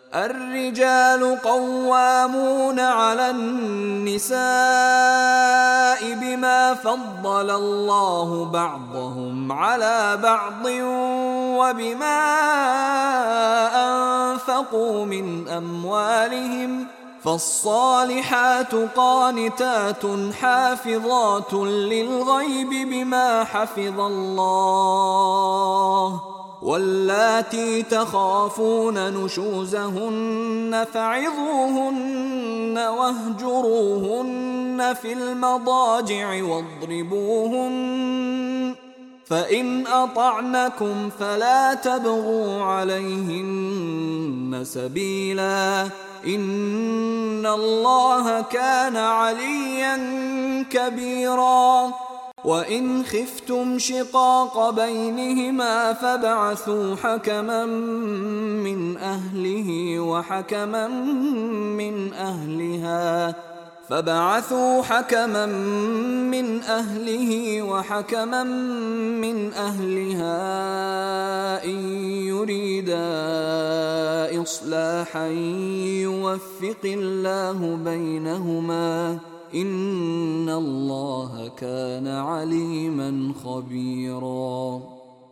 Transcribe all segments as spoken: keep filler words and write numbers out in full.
الرجال قوامون على النساء بما فضل الله بعضهم على بعض وبما أنفقوا من أموالهم، فالصالحات قانتات حافظات للغيب بما حفظ الله، واللاتي تخافون نشوزهن فعظوهن واهجروهن في المضاجع واضربوهن، فإن أطعنكم فلا تبغوا عليهن سبيلا، إن الله كان عليا كبيرا. وإن خفتم شقاق بينهما فابعثوا حكما من أهله وحكما من أهلها فبعثوا حكما من أهله وحكما من أهلها إن يريدا إصلاحا يوفق الله بينهما، إن الله كان عليما خبيرا.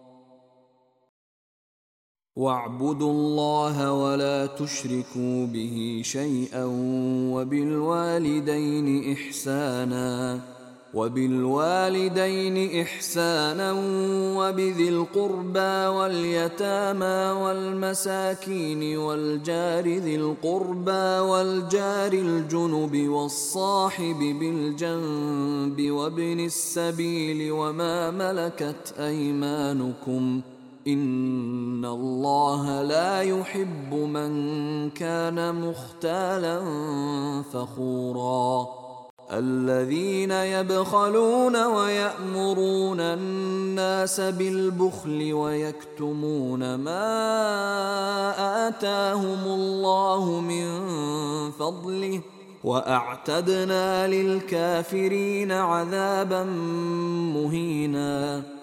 واعبدوا الله ولا تشركوا به شيئا وبالوالدين إحسانا وبالوالدين إحسانا وبذي القربى واليتامى والمساكين والجار ذي القربى والجار الجنب والصاحب بالجنب وابن السبيل وما ملكت أيمانكم، إن الله لا يحب من كان مختالا فخورا. الذين يبخلون ويأمرون الناس بالبخل ويكتمون ما آتاهم الله من فضله، وأعتدنا للكافرين عذابا مهينا.